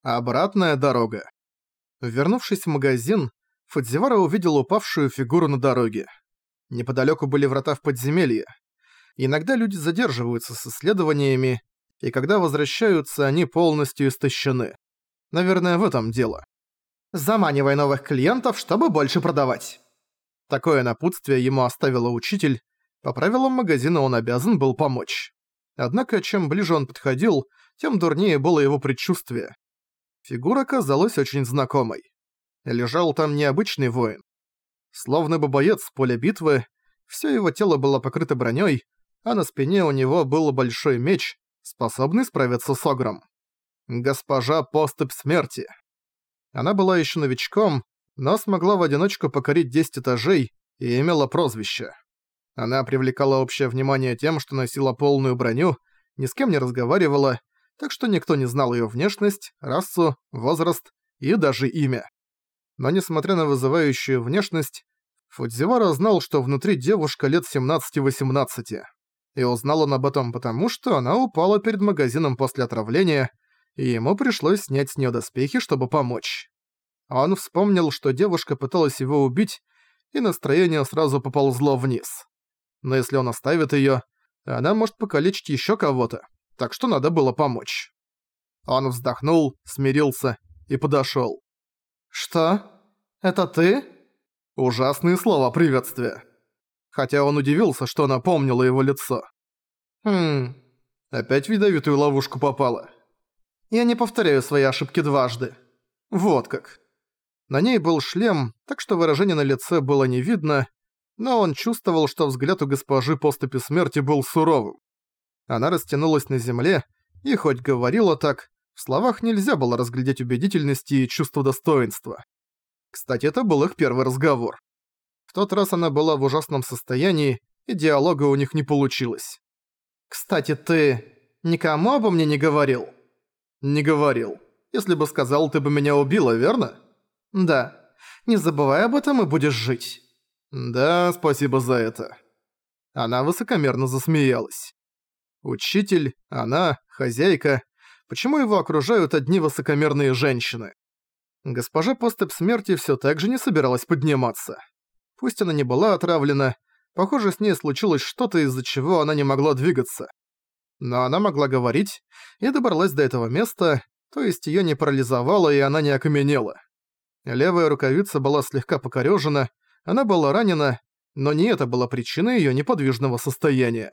Обратная дорога. Вернувшись в магазин, Фудзивара увидел упавшую фигуру на дороге. Неподалёку были врата в подземелье. Иногда люди задерживаются с исследованиями, и когда возвращаются, они полностью истощены. Наверное, в этом дело. Заманивай новых клиентов, чтобы больше продавать. Такое напутствие ему оставила учитель. По правилам магазина он обязан был помочь. Однако, чем ближе он подходил, тем дурнее было его предчувствие. Фигура казалась очень знакомой. Лежал там необычный воин. Словно бы боец с поля битвы, всё его тело было покрыто бронёй, а на спине у него был большой меч, способный справиться с огром. Госпожа Поступь Смерти. Она была ещё новичком, но смогла в одиночку покорить 10 этажей и имела прозвище. Она привлекала общее внимание тем, что носила полную броню, ни с кем не разговаривала, так что никто не знал её внешность, расу, возраст и даже имя. Но несмотря на вызывающую внешность, Фудзивара знал, что внутри девушка лет 17-18. И узнал он об этом потому, что она упала перед магазином после отравления, и ему пришлось снять с неё доспехи, чтобы помочь. Он вспомнил, что девушка пыталась его убить, и настроение сразу поползло вниз. Но если он оставит её, она может покалечить ещё кого-то, так что надо было помочь. Он вздохнул, смирился и подошёл. «Что? Это ты?» Ужасные слова приветствия. Хотя он удивился, что она помнила его лицо. Опять в ядовитую ловушку попала. Я не повторяю свои ошибки дважды. Вот как. На ней был шлем, так что выражение на лице было не видно, но он чувствовал, что взгляд у госпожи Поступи Смерти был суровым. Она растянулась на земле, и хоть говорила так, в словах нельзя было разглядеть убедительности и чувство достоинства. Кстати, это был их первый разговор. В тот раз она была в ужасном состоянии, и диалога у них не получилось. «Кстати, ты никому обо мне не говорил?» «Не говорил. Если бы сказал, ты бы меня убила, верно?» «Да. Не забывай об этом и будешь жить». «Да, спасибо за это». Она высокомерно засмеялась. Учитель, она, хозяйка. Почему его окружают одни высокомерные женщины? Госпожа Поступь Смерти всё так же не собиралась подниматься. Пусть она не была отравлена, похоже, с ней случилось что-то, из-за чего она не могла двигаться. Но она могла говорить и добралась до этого места, то есть её не парализовало и она не окаменела. Левая рукавица была слегка покорёжена, она была ранена, но не это было причиной её неподвижного состояния.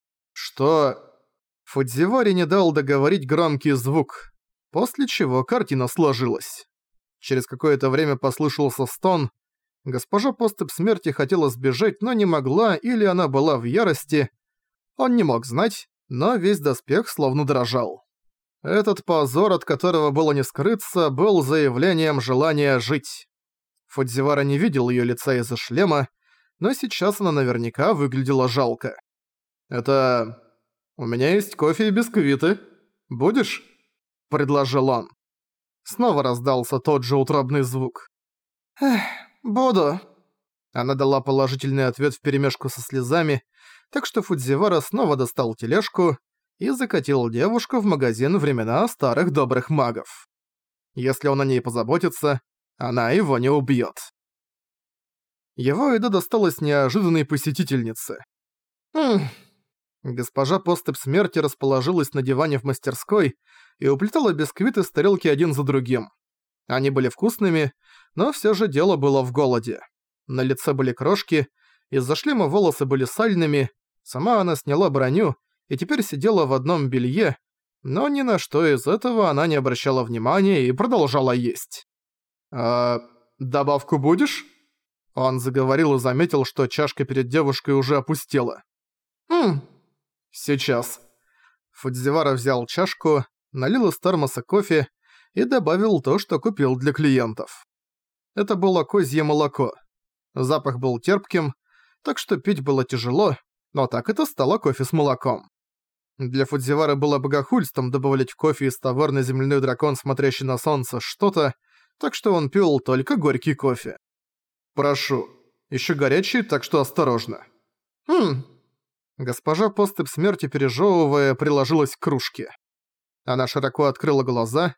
Что? Фудзивари не дал договорить громкий звук, после чего картина сложилась. Через какое-то время послышался стон. Госпожа Поступь Смерти хотела сбежать, но не могла, или она была в ярости. Он не мог знать, но весь доспех словно дрожал. Этот позор, от которого было не скрыться, был заявлением желания жить. Фудзивара не видел её лица из-за шлема, но сейчас она наверняка выглядела жалко. «Это... у меня есть кофе и бисквиты. Будешь?» – предложил он. Снова раздался тот же утробный звук. «Эх, буду». Она дала положительный ответ вперемешку со слезами, так что Фудзивара снова достал тележку и закатил девушку в магазин времена старых добрых магов. Если он о ней позаботится, она его не убьёт. Его еда досталась неожиданной посетительнице. Госпожа Поступь Смерти расположилась на диване в мастерской и уплетала бисквиты с тарелки один за другим. Они были вкусными, но всё же дело было в голоде. На лице были крошки, из-за шлема волосы были сальными, сама она сняла броню и теперь сидела в одном белье, но ни на что из этого она не обращала внимания и продолжала есть. Добавку будешь?» Он заговорил и заметил, что чашка перед девушкой уже опустела. «Сейчас». Фудзивара взял чашку, налил из термоса кофе и добавил то, что купил для клиентов. Это было козье молоко. Запах был терпким, так что пить было тяжело, но так это стало кофе с молоком. Для Фудзивара было богохульством добавлять в кофе из таверны «Земляной дракон, смотрящий на солнце» что-то, так что он пил только горький кофе. «Прошу. Ещё горячий, так что осторожно». Госпожа Поступь Смерти, пережёвывая, приложилась к кружке. Она широко открыла глаза,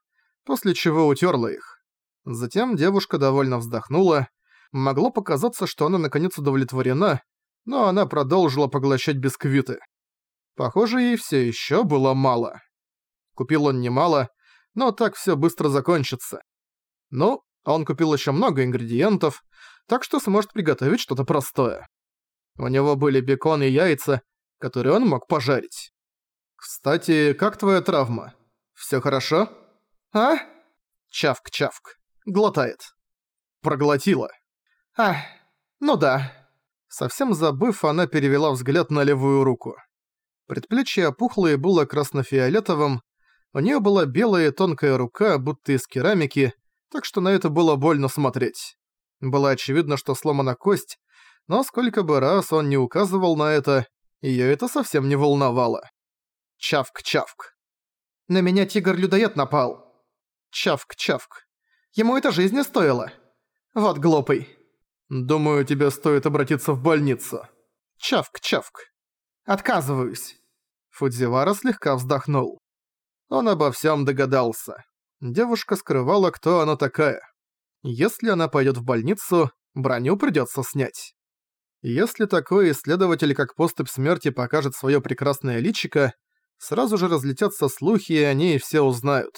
после чего утерла их. Затем девушка довольно вздохнула. Могло показаться, что она наконец удовлетворена, но она продолжила поглощать бисквиты. Похоже, ей все еще было мало. Купил он немало, но так все быстро закончится. Ну, он купил еще много ингредиентов, так что сможет приготовить что-то простое. У него были бекон и яйца, которые он мог пожарить. «Кстати, как твоя травма? Всё хорошо?» «А?» Чавк-чавк. Глотает. Проглотила. «А, ну да». Совсем забыв, она перевела взгляд на левую руку. Предплечье опухлое было красно-фиолетовым, у неё была белая тонкая рука, будто из керамики, так что на это было больно смотреть. Было очевидно, что сломана кость, но сколько бы раз он не указывал на это, её это совсем не волновало. Чавк-чавк. «На меня тигр-людоед напал». Чавк-чавк. «Ему это жизни стоило. Вот глупый». «Думаю, тебе стоит обратиться в больницу». Чавк-чавк. «Отказываюсь». Фудзивара слегка вздохнул. Он обо всем догадался. Девушка скрывала, кто она такая. Если она пойдет в больницу, броню придется снять. Если такой исследователь, как Поступь Смерти, покажет свое прекрасное личико, сразу же разлетятся слухи, и они все узнают.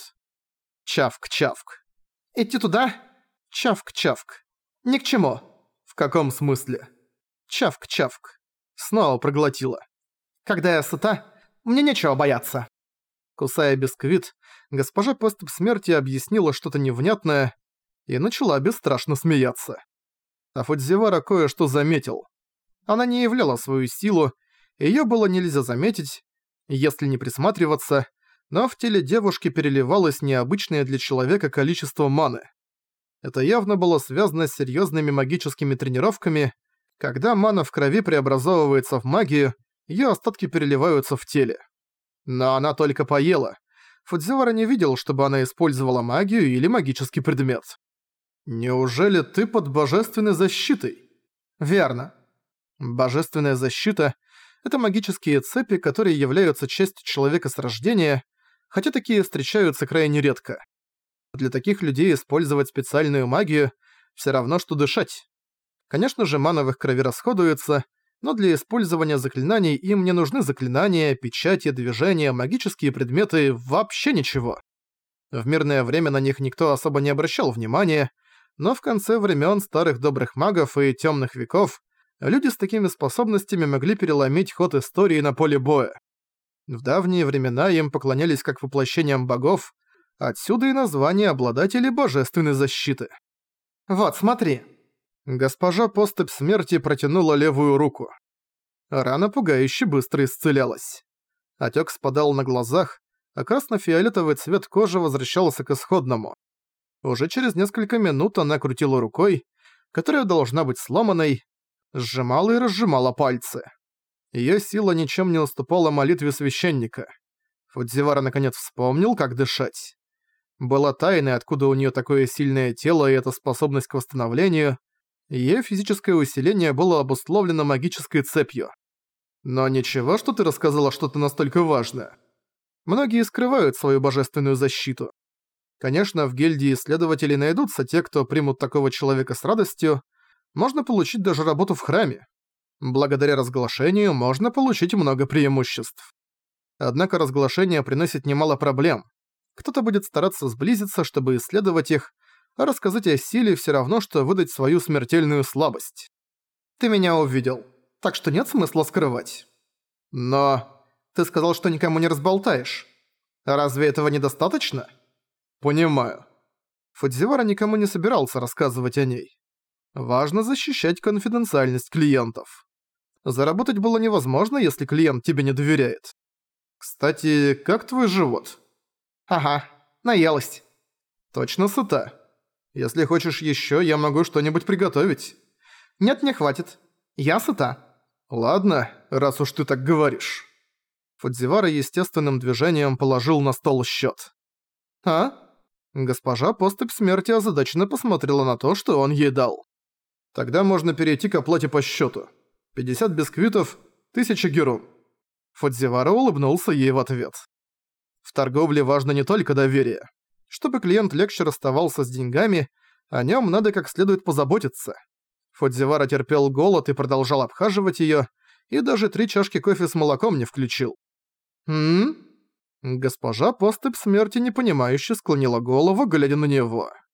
Чавк-чавк. «Идти туда?» Чавк-чавк. «Ни к чему». «В каком смысле?» Чавк-чавк. Снова проглотила. «Когда я сыта, мне нечего бояться». Кусая бисквит, госпожа Поступь Смерти объяснила что-то невнятное и начала бесстрашно смеяться. А Фудзивара кое-что заметил. Она не являла свою силу, её было нельзя заметить, если не присматриваться, но в теле девушки переливалось необычное для человека количество маны. Это явно было связано с серьёзными магическими тренировками. Когда мана в крови преобразовывается в магию, её остатки переливаются в теле. Но она только поела. Фудзивара не видел, чтобы она использовала магию или магический предмет. «Неужели ты под божественной защитой?» «Верно. Божественная защита — это магические цепи, которые являются частью человека с рождения, хотя такие встречаются крайне редко. Для таких людей использовать специальную магию всё равно, что дышать. Конечно же, мана в их крови расходуется, но для использования заклинаний им не нужны заклинания, печати, движения, магические предметы, вообще ничего. В мирное время на них никто особо не обращал внимания, но в конце времен старых добрых магов и темных веков люди с такими способностями могли переломить ход истории на поле боя. В давние времена им поклонялись как воплощениям богов, отсюда и название обладателей божественной защиты. «Вот, смотри». Госпожа Поступь Смерти протянула левую руку. Рана пугающе быстро исцелялась. Отёк спадал на глазах, а красно-фиолетовый цвет кожи возвращался к исходному. Уже через несколько минут она крутила рукой, которая должна быть сломанной, сжимала и разжимала пальцы. Её сила ничем не уступала молитве священника. Фудзивара наконец вспомнил, как дышать. Было тайной, откуда у неё такое сильное тело и эта способность к восстановлению. Её физическое усиление было обусловлено магической цепью. Но ничего, что ты рассказала что-то настолько важное. Многие скрывают свою божественную защиту. Конечно, в гильдии исследователей найдутся те, кто примут такого человека с радостью. Можно получить даже работу в храме. Благодаря разглашению можно получить много преимуществ. Однако разглашение приносит немало проблем. Кто-то будет стараться сблизиться, чтобы исследовать их, а рассказать о силе всё равно, что выдать свою смертельную слабость. Ты меня увидел, так что нет смысла скрывать. Но ты сказал, что никому не разболтаешь. Разве этого недостаточно? Понимаю. Фудзивара никому не собирался рассказывать о ней. Важно защищать конфиденциальность клиентов. Заработать было невозможно, если клиент тебе не доверяет. Кстати, как твой живот? Ага, наелась. Точно сыта? Если хочешь ещё, я могу что-нибудь приготовить. Нет, не хватит. Я сыта. Ладно, раз уж ты так говоришь. Фудзивара естественным движением положил на стол счёт. А? Госпожа Поступь Смерти озадаченно посмотрела на то, что он ей дал. Тогда можно перейти к оплате по счёту. 50 бисквитов, 1000 герун. Фудзивара улыбнулся ей в ответ. В торговле важно не только доверие. Чтобы клиент-лекчер оставался с деньгами, о нем надо как следует позаботиться. Фудзивара терпел голод и продолжал обхаживать её, и даже 3 чашки кофе с молоком не включил. «М?», Госпожа Поступь Смерти непонимающе склонила голову, глядя на него.